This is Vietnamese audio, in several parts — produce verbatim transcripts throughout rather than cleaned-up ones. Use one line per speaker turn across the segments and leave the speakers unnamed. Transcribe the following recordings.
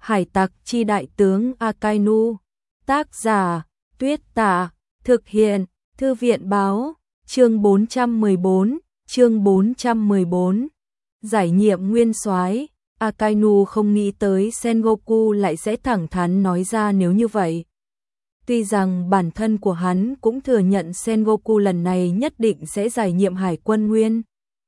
Hải tặc chi đại tướng Akainu. Tác giả Tuyết Tả. Thực hiện Thư viện báo. Chương bốn trăm mười bốn. Chương bốn trăm mười bốn. Giải nhiệm nguyên soái. Akainu không nghĩ tới Sengoku lại sẽ thẳng thắn nói ra nếu như vậy. Tuy rằng bản thân của hắn cũng thừa nhận Sengoku lần này nhất định sẽ giải nhiệm hải quân nguyên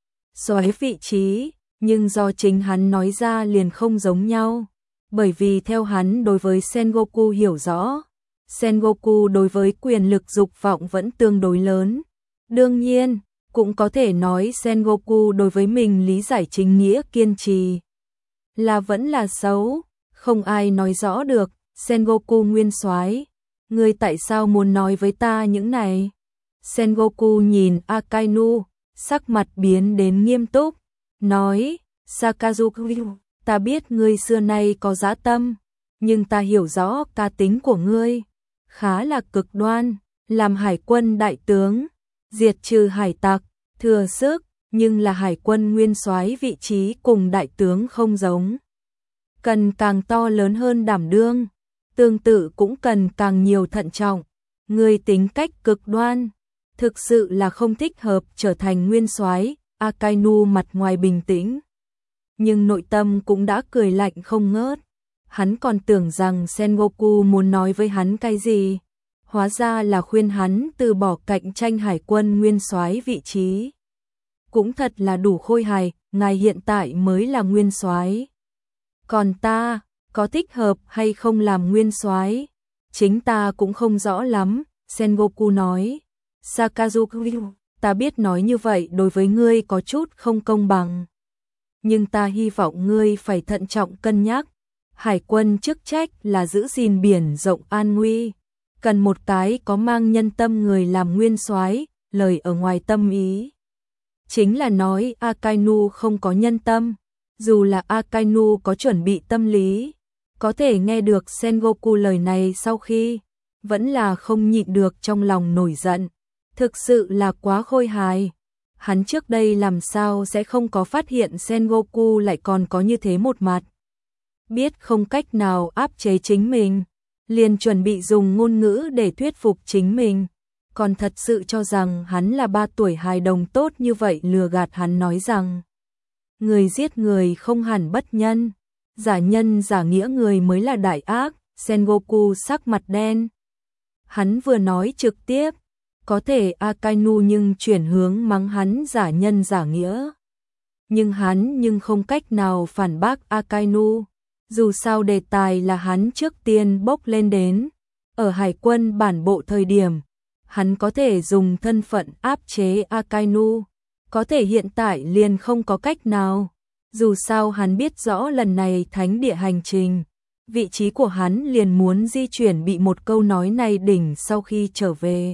soái vị trí, nhưng do chính hắn nói ra liền không giống nhau. Bởi vì theo hắn đối với Sengoku hiểu rõ, Sengoku đối với quyền lực dục vọng vẫn tương đối lớn. Đương nhiên, cũng có thể nói Sengoku đối với mình lý giải chính nghĩa kiên trì là vẫn là xấu, không ai nói rõ được. Sengoku nguyên soái, ngươi tại sao muốn nói với ta những này? Sengoku nhìn Akainu, sắc mặt biến đến nghiêm túc, nói, Sakazuki, ta biết ngươi xưa nay có dã tâm, nhưng ta hiểu rõ cá tính của ngươi, khá là cực đoan, làm hải quân đại tướng, diệt trừ hải tặc, thừa sức, nhưng là hải quân nguyên soái vị trí cùng đại tướng không giống. Cần càng to lớn hơn đảm đương, tương tự cũng cần càng nhiều thận trọng. Ngươi tính cách cực đoan, thực sự là không thích hợp trở thành nguyên soái. Akainu mặt ngoài bình tĩnh, nhưng nội tâm cũng đã cười lạnh không ngớt. Hắn còn tưởng rằng Sengoku muốn nói với hắn cái gì, hóa ra là khuyên hắn từ bỏ cạnh tranh hải quân nguyên soái vị trí. Cũng thật là đủ khôi hài, ngài hiện tại mới là nguyên soái, còn ta có thích hợp hay không làm nguyên soái, chính ta cũng không rõ lắm. Sengoku nói, Sakazuki, ta biết nói như vậy đối với ngươi có chút không công bằng, nhưng ta hy vọng ngươi phải thận trọng cân nhắc. Hải quân chức trách là giữ gìn biển rộng an nguy, cần một cái có mang nhân tâm người làm nguyên soái. Lời ở ngoài tâm ý chính là nói Akainu không có nhân tâm. Dù là Akainu có chuẩn bị tâm lý, có thể nghe được Sengoku lời này sau khi, vẫn là không nhịn được trong lòng nổi giận. Thực sự là quá khôi hài. Hắn trước đây làm sao sẽ không có phát hiện Sengoku lại còn có như thế một mặt. Biết không cách nào áp chế chính mình, liền chuẩn bị dùng ngôn ngữ để thuyết phục chính mình. Còn thật sự cho rằng hắn là ba tuổi hài đồng tốt như vậy, lừa gạt hắn nói rằng người giết người không hẳn bất nhân, giả nhân giả nghĩa người mới là đại ác. Sengoku sắc mặt đen. Hắn vừa nói trực tiếp, có thể Akainu nhưng chuyển hướng mắng hắn giả nhân giả nghĩa. Nhưng hắn nhưng không cách nào phản bác Akainu. Dù sao đề tài là hắn trước tiên bốc lên đến. Ở hải quân bản bộ thời điểm, hắn có thể dùng thân phận áp chế Akainu. Có thể hiện tại liền không có cách nào. Dù sao hắn biết rõ lần này thánh địa hành trình, vị trí của hắn liền muốn di chuyển bị một câu nói này đỉnh sau khi trở về.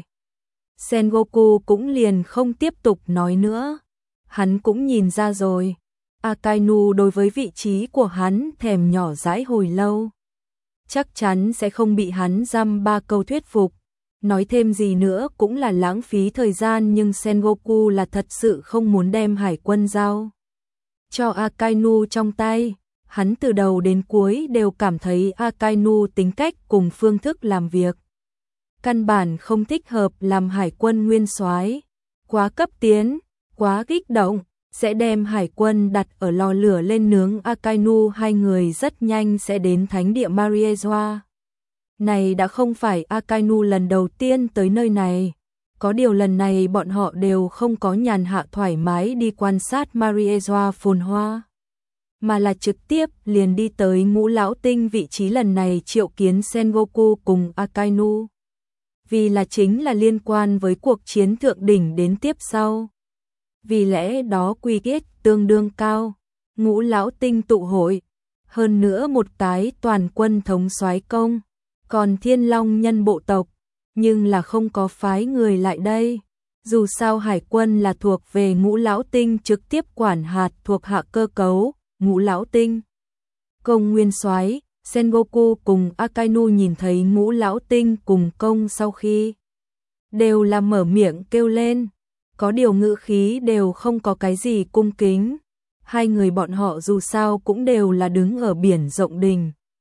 Sengoku cũng liền không tiếp tục nói nữa. Hắn cũng nhìn ra rồi, Akainu đối với vị trí của hắn thèm nhỏ dãi hồi lâu. Chắc chắn sẽ không bị hắn dăm ba câu thuyết phục. Nói thêm gì nữa cũng là lãng phí thời gian, nhưng Sengoku là thật sự không muốn đem hải quân giao cho Akainu trong tay. Hắn từ đầu đến cuối đều cảm thấy Akainu tính cách cùng phương thức làm việc căn bản không thích hợp làm hải quân nguyên soái, quá cấp tiến, quá kích động, sẽ đem hải quân đặt ở lò lửa lên nướng. Akainu hai người rất nhanh sẽ đến thánh địa Mariejoa. Này đã không phải Akainu lần đầu tiên tới nơi này, có điều lần này bọn họ đều không có nhàn hạ thoải mái đi quan sát Mariejoa phồn hoa, mà là trực tiếp liền đi tới Ngũ Lão Tinh vị trí. Lần này triệu kiến Sengoku cùng Akainu, vì là chính là liên quan với cuộc chiến thượng đỉnh đến tiếp sau. Vì lẽ đó quy kết tương đương cao, Ngũ Lão Tinh tụ hội, hơn nữa một cái toàn quân thống soái công, còn Thiên Long nhân bộ tộc, nhưng là không có phái người lại đây. Dù sao hải quân là thuộc về Ngũ Lão Tinh trực tiếp quản hạt thuộc hạ cơ cấu. Ngũ Lão Tinh công nguyên soái. Sengoku cùng Akainu nhìn thấy Ngũ Lão Tinh cùng công sau khi, đều là mở miệng kêu lên, có điều ngữ khí đều không có cái gì cung kính. Hai người bọn họ dù sao cũng đều là đứng ở biển rộng đình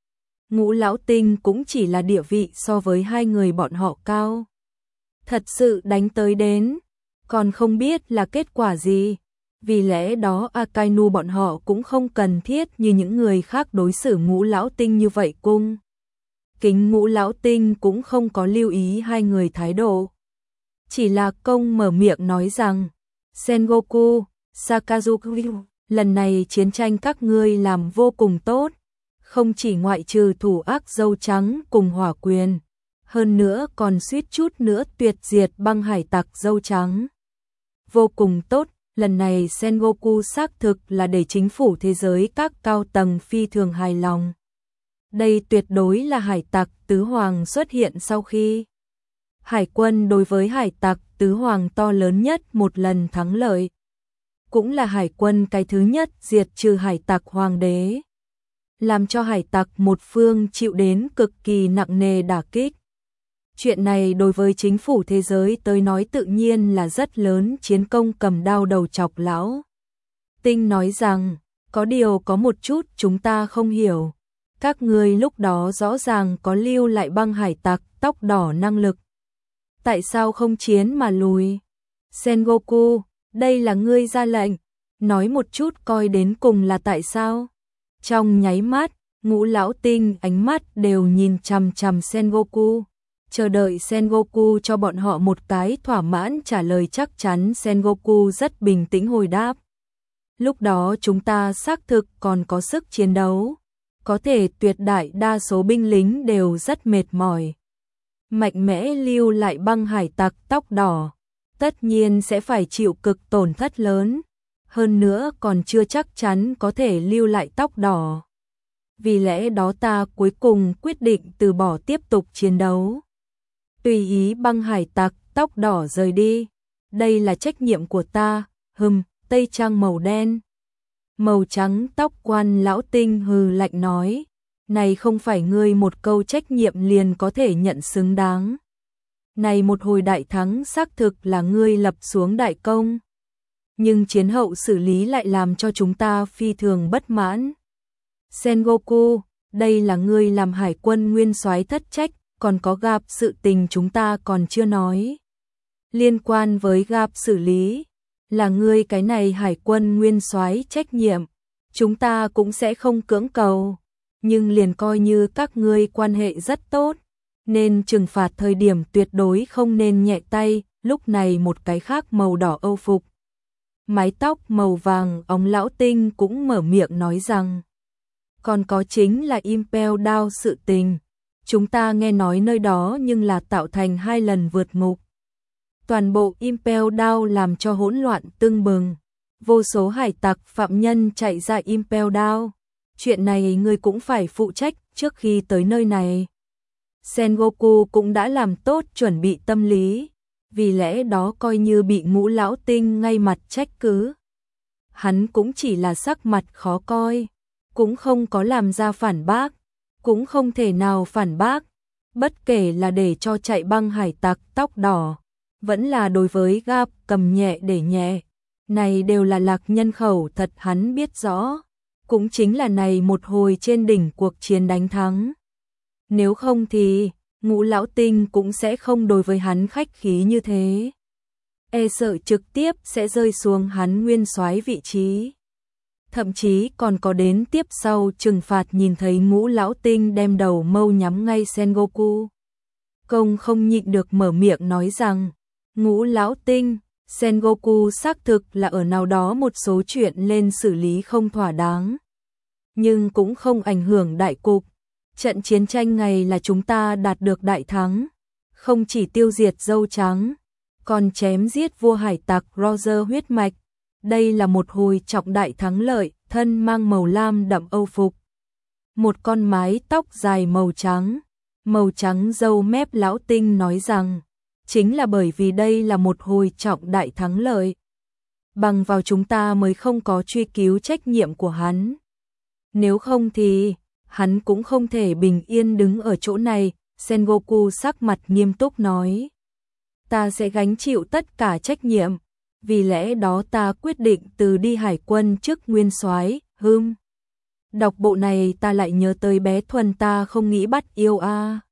Ngũ Lão Tinh cũng chỉ là địa vị so với hai người bọn họ cao. Thật sự đánh tới đến, còn không biết là kết quả gì. Vì lẽ đó Akainu bọn họ cũng không cần thiết như những người khác đối xử Ngũ Lão Tinh như vậy cung. Kính Ngũ Lão Tinh cũng không có lưu ý hai người thái độ. Chỉ là công mở miệng nói rằng, Sengoku, Sakazuki, lần này chiến tranh các ngươi làm vô cùng tốt. Không chỉ ngoại trừ thủ ác dâu trắng cùng hỏa quyền, hơn nữa còn suýt chút nữa tuyệt diệt băng hải tặc dâu trắng. Vô cùng tốt, lần này Sengoku xác thực là để chính phủ thế giới các cao tầng phi thường hài lòng. Đây tuyệt đối là hải tặc tứ hoàng xuất hiện sau khi hải quân đối với hải tặc tứ hoàng to lớn nhất một lần thắng lợi. Cũng là hải quân cái thứ nhất diệt trừ hải tặc hoàng đế. Làm cho hải tặc một phương chịu đến cực kỳ nặng nề đả kích. Chuyện này đối với chính phủ thế giới tới nói tự nhiên là rất lớn. Chiến công cầm đao đầu chọc lão Tinh nói rằng, có điều có một chút chúng ta không hiểu. Các ngươi lúc đó rõ ràng có lưu lại băng hải tặc tóc đỏ năng lực. Tại sao không chiến mà lùi? Sengoku, đây là ngươi ra lệnh. Nói một chút coi đến cùng là tại sao? Trong nháy mắt, Ngũ Lão Tinh ánh mắt đều nhìn chằm chằm Sengoku. Chờ đợi Sengoku cho bọn họ một cái thỏa mãn trả lời chắc chắn. Sengoku rất bình tĩnh hồi đáp. Lúc đó chúng ta xác thực còn có sức chiến đấu. Có thể tuyệt đại đa số binh lính đều rất mệt mỏi. Mạnh mẽ lưu lại băng hải tặc tóc đỏ, tất nhiên sẽ phải chịu cực tổn thất lớn. Hơn nữa còn chưa chắc chắn có thể lưu lại tóc đỏ. Vì lẽ đó ta cuối cùng quyết định từ bỏ tiếp tục chiến đấu. Tùy ý băng hải tặc tóc đỏ rời đi. Đây là trách nhiệm của ta. Hừm, tây trang màu đen. Màu trắng tóc quan lão tinh hừ lạnh nói. Này không phải ngươi một câu trách nhiệm liền có thể nhận xứng đáng. Này một hồi đại thắng xác thực là ngươi lập xuống đại công. Nhưng chiến hậu xử lý lại làm cho chúng ta phi thường bất mãn. Sengoku, đây là ngươi làm hải quân nguyên soái thất trách, còn có gặp sự tình chúng ta còn chưa nói. Liên quan với gặp xử lý, là ngươi cái này hải quân nguyên soái trách nhiệm, chúng ta cũng sẽ không cưỡng cầu. Nhưng liền coi như các ngươi quan hệ rất tốt, nên trừng phạt thời điểm tuyệt đối không nên nhẹ tay. Lúc này một cái khác màu đỏ âu phục, mái tóc màu vàng óng lão tinh cũng mở miệng nói rằng, còn có chính là Impel Down sự tình. Chúng ta nghe nói nơi đó nhưng là tạo thành hai lần vượt ngục. Toàn bộ Impel Down làm cho hỗn loạn tưng bừng. Vô số hải tặc phạm nhân chạy ra Impel Down. Chuyện này ngươi cũng phải phụ trách trước khi tới nơi này. Sengoku cũng đã làm tốt chuẩn bị tâm lý. Vì lẽ đó coi như bị Ngũ Lão Tinh ngay mặt trách cứ. Hắn cũng chỉ là sắc mặt khó coi. Cũng không có làm ra phản bác. Cũng không thể nào phản bác. Bất kể là để cho chạy băng hải tặc tóc đỏ. Vẫn là đối với Gap cầm nhẹ để nhẹ. Này đều là lạc nhân khẩu thật hắn biết rõ. Cũng chính là này một hồi trên đỉnh cuộc chiến đánh thắng. Nếu không thì Ngũ Lão Tinh cũng sẽ không đối với hắn khách khí như thế. E sợ trực tiếp sẽ rơi xuống hắn nguyên soái vị trí. Thậm chí còn có đến tiếp sau trừng phạt nhìn thấy Ngũ Lão Tinh đem đầu mâu nhắm ngay Sengoku. Công không nhịn được mở miệng nói rằng, Ngũ Lão Tinh, Sengoku xác thực là ở nào đó một số chuyện lên xử lý không thỏa đáng. Nhưng cũng không ảnh hưởng đại cục. Trận chiến tranh này là chúng ta đạt được đại thắng. Không chỉ tiêu diệt dâu trắng, còn chém giết vua hải tặc Roger huyết mạch. Đây là một hồi trọng đại thắng lợi, thân mang màu lam đậm âu phục. Một con mái tóc dài màu trắng, màu trắng râu mép lão tinh nói rằng, chính là bởi vì đây là một hồi trọng đại thắng lợi. Bằng vào chúng ta mới không có truy cứu trách nhiệm của hắn. Nếu không thì, hắn cũng không thể bình yên đứng ở chỗ này. Sengoku sắc mặt nghiêm túc nói. Ta sẽ gánh chịu tất cả trách nhiệm. Vì lẽ đó ta quyết định từ đi hải quân chức nguyên soái. Hừm. Đọc bộ này ta lại nhớ tới bé Thuần, ta không nghĩ bắt yêu a.